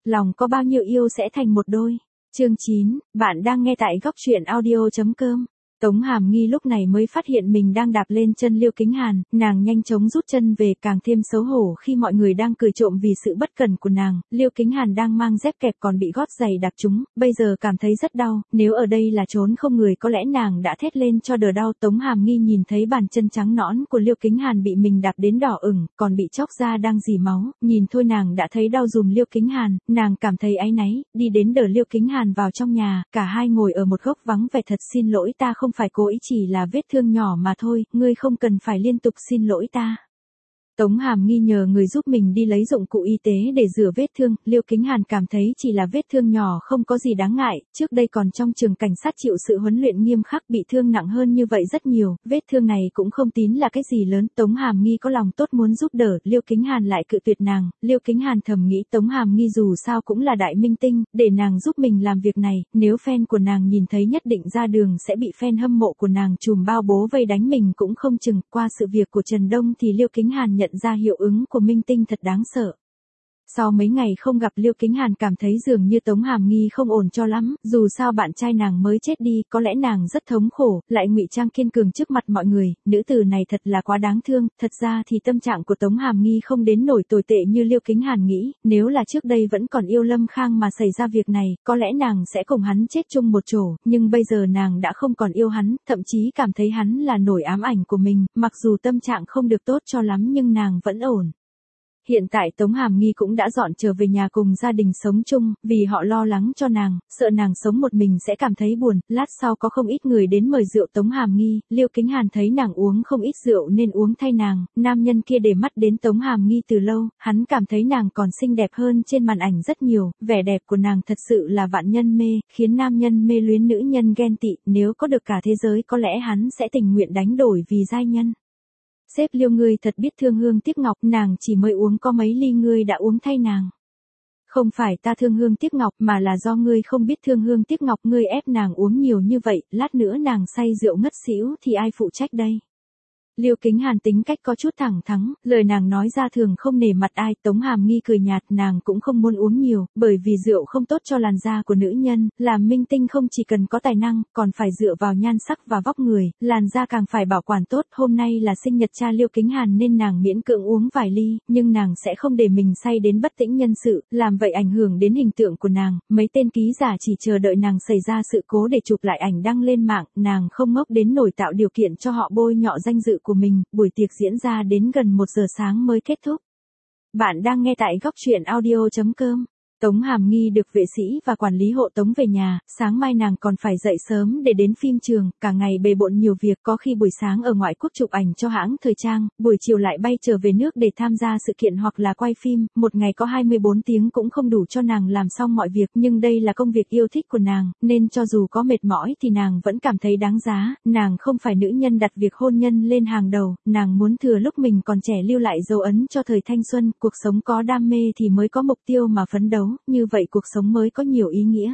lòng có bao nhiêu yêu sẽ thành một đôi. Chương 9, bạn đang nghe tại góc truyện audio.com. Tống Hàm Nghi lúc này mới phát hiện mình đang đạp lên chân Liêu Kính Hàn, nàng nhanh chóng rút chân về, càng thêm xấu hổ khi mọi người đang cười trộm vì sự bất cẩn của nàng. Liêu Kính Hàn đang mang dép kẹp còn bị gót giày đạp trúng, bây giờ cảm thấy rất đau, nếu ở đây là trốn không người có lẽ nàng đã thét lên cho đỡ đau. Tống Hàm Nghi nhìn thấy bàn chân trắng nõn của Liêu Kính Hàn bị mình đạp đến đỏ ửng, còn bị chóc ra đang rỉ máu, nhìn thôi nàng đã thấy đau giùm Liêu Kính Hàn, nàng cảm thấy áy náy, đi đến đỡ Liêu Kính Hàn vào trong nhà, cả hai ngồi ở một góc vắng vẻ. Thật xin lỗi, ta không phải cố ý, chỉ là vết thương nhỏ mà thôi, ngươi không cần phải liên tục xin lỗi ta. Tống Hàm Nghi nhờ người giúp mình đi lấy dụng cụ y tế để rửa vết thương. Liêu Kính Hàn cảm thấy chỉ là vết thương nhỏ không có gì đáng ngại, trước đây còn trong trường cảnh sát chịu sự huấn luyện nghiêm khắc, bị thương nặng hơn như vậy rất nhiều, vết thương này cũng không tín là cái gì lớn. Tống Hàm Nghi có lòng tốt muốn giúp đỡ, Liêu Kính Hàn lại cự tuyệt nàng. Liêu Kính Hàn thầm nghĩ Tống Hàm Nghi dù sao cũng là đại minh tinh, để nàng giúp mình làm việc này, nếu fan của nàng nhìn thấy nhất định ra đường sẽ bị fan hâm mộ của nàng trùm bao bố vây đánh mình cũng không chừng. Qua sự việc của Trần Đông thì Liêu Kính Hàn nhận ra hiệu ứng của minh tinh thật đáng sợ. Sau mấy ngày không gặp, Liêu Kính Hàn cảm thấy dường như Tống Hàm Nghi không ổn cho lắm, dù sao bạn trai nàng mới chết đi, có lẽ nàng rất thống khổ, lại ngụy trang kiên cường trước mặt mọi người, nữ tử này thật là quá đáng thương. Thật ra thì tâm trạng của Tống Hàm Nghi không đến nổi tồi tệ như Liêu Kính Hàn nghĩ, nếu là trước đây vẫn còn yêu Lâm Khang mà xảy ra việc này, có lẽ nàng sẽ cùng hắn chết chung một chỗ, nhưng bây giờ nàng đã không còn yêu hắn, thậm chí cảm thấy hắn là nỗi ám ảnh của mình, mặc dù tâm trạng không được tốt cho lắm nhưng nàng vẫn ổn. Hiện tại Tống Hàm Nghi cũng đã dọn trở về nhà cùng gia đình sống chung, vì họ lo lắng cho nàng, sợ nàng sống một mình sẽ cảm thấy buồn. Lát sau có không ít người đến mời rượu Tống Hàm Nghi, Liêu Kính Hàn thấy nàng uống không ít rượu nên uống thay nàng. Nam nhân kia để mắt đến Tống Hàm Nghi từ lâu, hắn cảm thấy nàng còn xinh đẹp hơn trên màn ảnh rất nhiều, vẻ đẹp của nàng thật sự là vạn nhân mê, khiến nam nhân mê luyến, nữ nhân ghen tị, nếu có được cả thế giới có lẽ hắn sẽ tình nguyện đánh đổi vì giai nhân. Sếp Liêu, ngươi thật biết thương hương tiếc ngọc, nàng chỉ mới uống có mấy ly ngươi đã uống thay nàng. Không phải ta thương hương tiếc ngọc mà là do ngươi không biết thương hương tiếc ngọc, ngươi ép nàng uống nhiều như vậy, lát nữa nàng say rượu ngất xỉu thì ai phụ trách đây? Liêu Kính Hàn tính cách có chút thẳng thắn, lời nàng nói ra thường không nể mặt ai. Tống Hàm Nghi cười nhạt, nàng cũng không muốn uống nhiều, bởi vì rượu không tốt cho làn da của nữ nhân, làm minh tinh không chỉ cần có tài năng, còn phải dựa vào nhan sắc và vóc người, làn da càng phải bảo quản tốt. Hôm nay là sinh nhật cha Liêu Kính Hàn nên nàng miễn cưỡng uống vài ly, nhưng nàng sẽ không để mình say đến bất tĩnh nhân sự, làm vậy ảnh hưởng đến hình tượng của nàng. Mấy tên ký giả chỉ chờ đợi nàng xảy ra sự cố để chụp lại ảnh đăng lên mạng, nàng không ngốc đến nổi tạo điều kiện cho họ bôi nhọ danh dự của mình. Buổi tiệc diễn ra đến gần 1 giờ sáng mới kết thúc. Bạn đang nghe tại góc truyện audio.com. Tống Hàm Nghi được vệ sĩ và quản lý hộ tống về nhà, sáng mai nàng còn phải dậy sớm để đến phim trường, cả ngày bề bộn nhiều việc, có khi buổi sáng ở ngoại quốc chụp ảnh cho hãng thời trang, buổi chiều lại bay trở về nước để tham gia sự kiện hoặc là quay phim, một ngày có 24 tiếng cũng không đủ cho nàng làm xong mọi việc, nhưng đây là công việc yêu thích của nàng, nên cho dù có mệt mỏi thì nàng vẫn cảm thấy đáng giá. Nàng không phải nữ nhân đặt việc hôn nhân lên hàng đầu, nàng muốn thừa lúc mình còn trẻ lưu lại dấu ấn cho thời thanh xuân, cuộc sống có đam mê thì mới có mục tiêu mà phấn đấu, như vậy cuộc sống mới có nhiều ý nghĩa.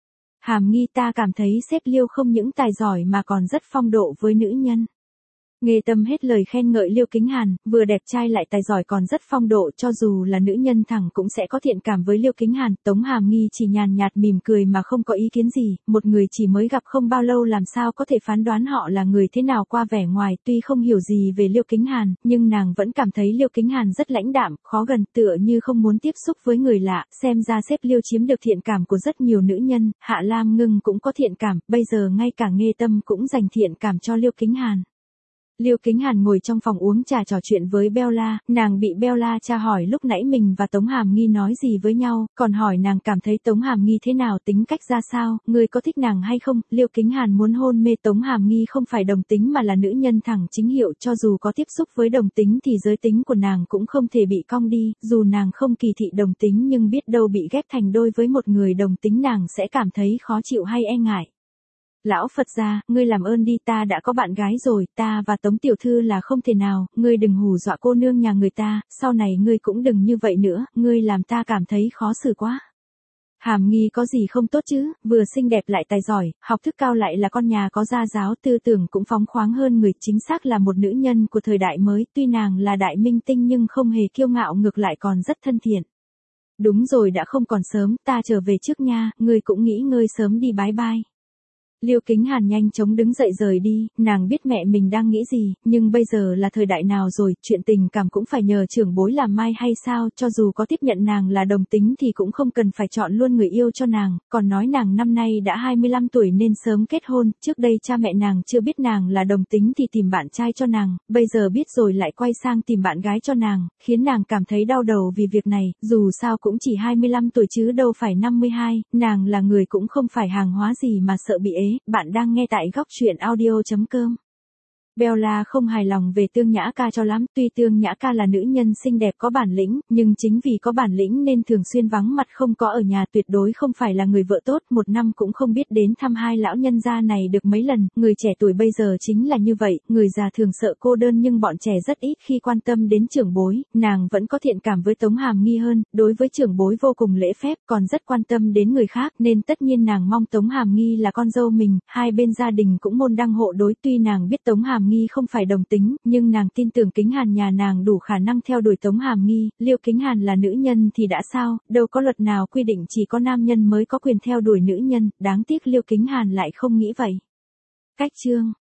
Hàm Nghi, ta cảm thấy sếp Liêu không những tài giỏi mà còn rất phong độ với nữ nhân. Nghe tâm hết lời khen ngợi Liêu Kính Hàn, vừa đẹp trai lại tài giỏi còn rất phong độ, cho dù là nữ nhân thẳng cũng sẽ có thiện cảm với Liêu Kính Hàn. Tống Hàm Nghi chỉ nhàn nhạt mỉm cười mà không có ý kiến gì, một người chỉ mới gặp không bao lâu làm sao có thể phán đoán họ là người thế nào qua vẻ ngoài. Tuy không hiểu gì về Liêu Kính Hàn, nhưng nàng vẫn cảm thấy Liêu Kính Hàn rất lãnh đạm, khó gần, tựa như không muốn tiếp xúc với người lạ. Xem ra sếp Liêu chiếm được thiện cảm của rất nhiều nữ nhân, Hạ Lam Ngưng cũng có thiện cảm, bây giờ ngay cả Nghe Tâm cũng dành thiện cảm cho Liêu Kính Hàn. Liêu Kính Hàn ngồi trong phòng uống trà trò chuyện với Bella, nàng bị Bella tra hỏi lúc nãy mình và Tống Hàm Nghi nói gì với nhau, còn hỏi nàng cảm thấy Tống Hàm Nghi thế nào, tính cách ra sao, người có thích nàng hay không. Liêu Kính Hàn muốn hôn mê Tống Hàm Nghi không phải đồng tính mà là nữ nhân thẳng chính hiệu, cho dù có tiếp xúc với đồng tính thì giới tính của nàng cũng không thể bị cong đi, dù nàng không kỳ thị đồng tính nhưng biết đâu bị ghép thành đôi với một người đồng tính nàng sẽ cảm thấy khó chịu hay e ngại. Lão Phật gia, ngươi làm ơn đi, ta đã có bạn gái rồi, ta và Tống tiểu thư là không thể nào, ngươi đừng hù dọa cô nương nhà người ta, sau này ngươi cũng đừng như vậy nữa, ngươi làm ta cảm thấy khó xử quá. Hàm Nghi có gì không tốt chứ, vừa xinh đẹp lại tài giỏi, học thức cao lại là con nhà có gia giáo, tư tưởng cũng phóng khoáng hơn người, chính xác là một nữ nhân của thời đại mới, tuy nàng là đại minh tinh nhưng không hề kiêu ngạo, ngược lại còn rất thân thiện. Đúng rồi, đã không còn sớm, ta trở về trước nha, ngươi cũng nghỉ ngơi sớm đi, bái bai. Liêu Kính Hàn nhanh chóng đứng dậy rời đi, nàng biết mẹ mình đang nghĩ gì, nhưng bây giờ là thời đại nào rồi, chuyện tình cảm cũng phải nhờ trưởng bối làm mai hay sao, cho dù có tiếp nhận nàng là đồng tính thì cũng không cần phải chọn luôn người yêu cho nàng, còn nói nàng năm nay đã 25 tuổi nên sớm kết hôn, trước đây cha mẹ nàng chưa biết nàng là đồng tính thì tìm bạn trai cho nàng, bây giờ biết rồi lại quay sang tìm bạn gái cho nàng, khiến nàng cảm thấy đau đầu vì việc này, dù sao cũng chỉ 25 tuổi chứ đâu phải 52, nàng là người cũng không phải hàng hóa gì mà sợ bị ế. Bạn đang nghe tại góc truyện audio.com. Bella không hài lòng về Tương Nhã Ca cho lắm, tuy Tương Nhã Ca là nữ nhân xinh đẹp có bản lĩnh, nhưng chính vì có bản lĩnh nên thường xuyên vắng mặt không có ở nhà, tuyệt đối không phải là người vợ tốt, một năm cũng không biết đến thăm hai lão nhân gia này được mấy lần, người trẻ tuổi bây giờ chính là như vậy, người già thường sợ cô đơn nhưng bọn trẻ rất ít khi quan tâm đến trưởng bối, nàng vẫn có thiện cảm với Tống Hàm Nghi hơn, đối với trưởng bối vô cùng lễ phép, còn rất quan tâm đến người khác, nên tất nhiên nàng mong Tống Hàm Nghi là con dâu mình, hai bên gia đình cũng môn đăng hộ đối, tuy nàng biết Tống Hàm Nghi không phải đồng tính, nhưng nàng tin tưởng Kính Hàn nhà nàng đủ khả năng theo đuổi Tống Hàm Nghi, Liêu Kính Hàn là nữ nhân thì đã sao, đâu có luật nào quy định chỉ có nam nhân mới có quyền theo đuổi nữ nhân, đáng tiếc Liêu Kính Hàn lại không nghĩ vậy. Cách chương